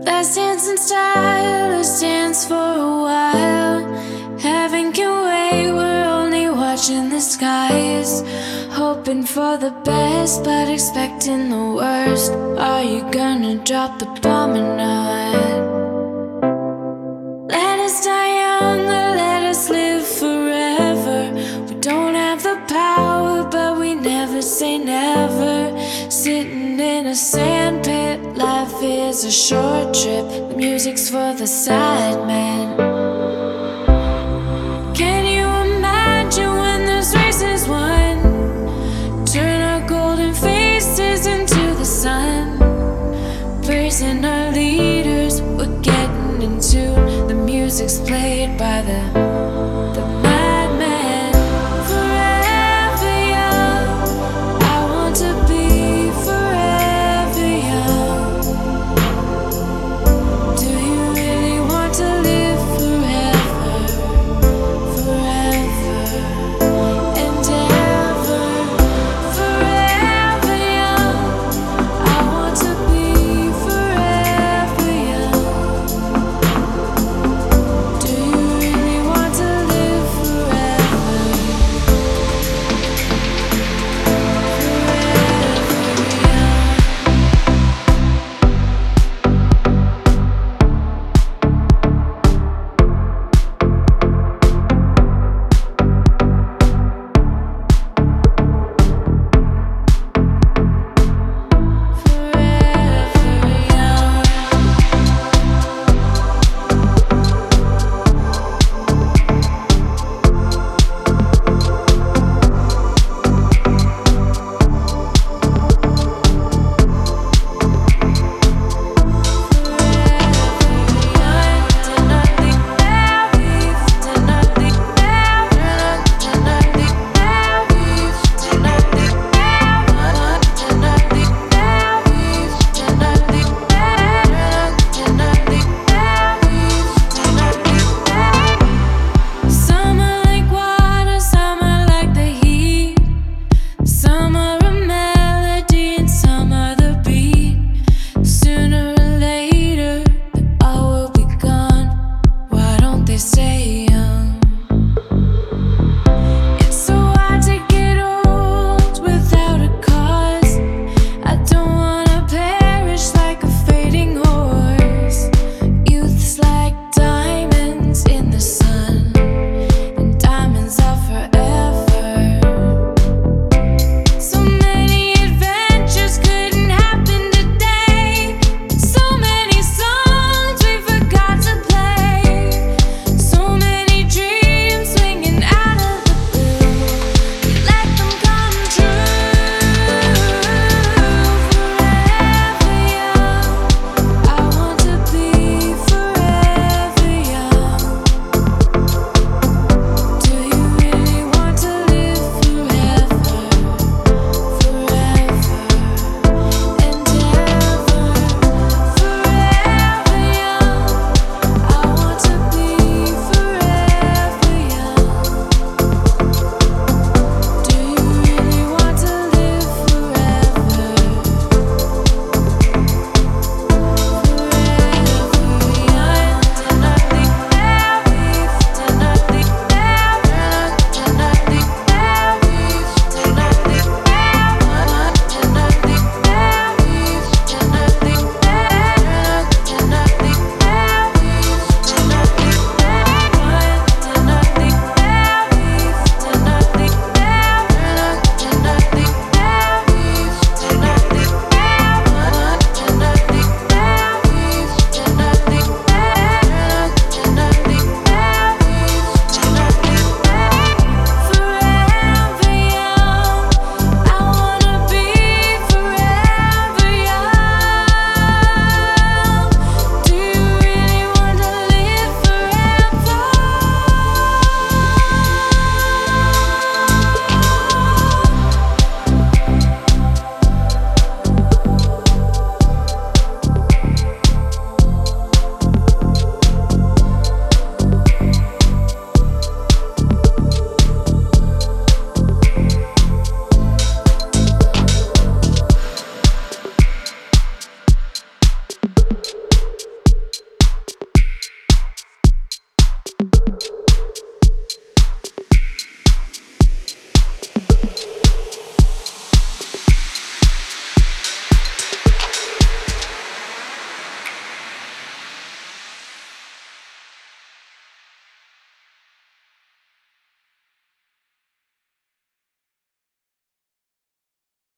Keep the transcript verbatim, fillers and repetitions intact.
Last dance in style, let's dance for a while. Heaven can wait, we're only watching the skies. Hoping for the best, but expecting the worst. Are you gonna drop the bomb or not? Let us die young or let us live forever. We don't have the power, but we never say never. Sitting in a sandpit, life is a short trip. The music's for the sad man. Can you imagine when this race is won? Turn our golden faces into the sun. Praising our leaders, we're getting in tune. The music's played by the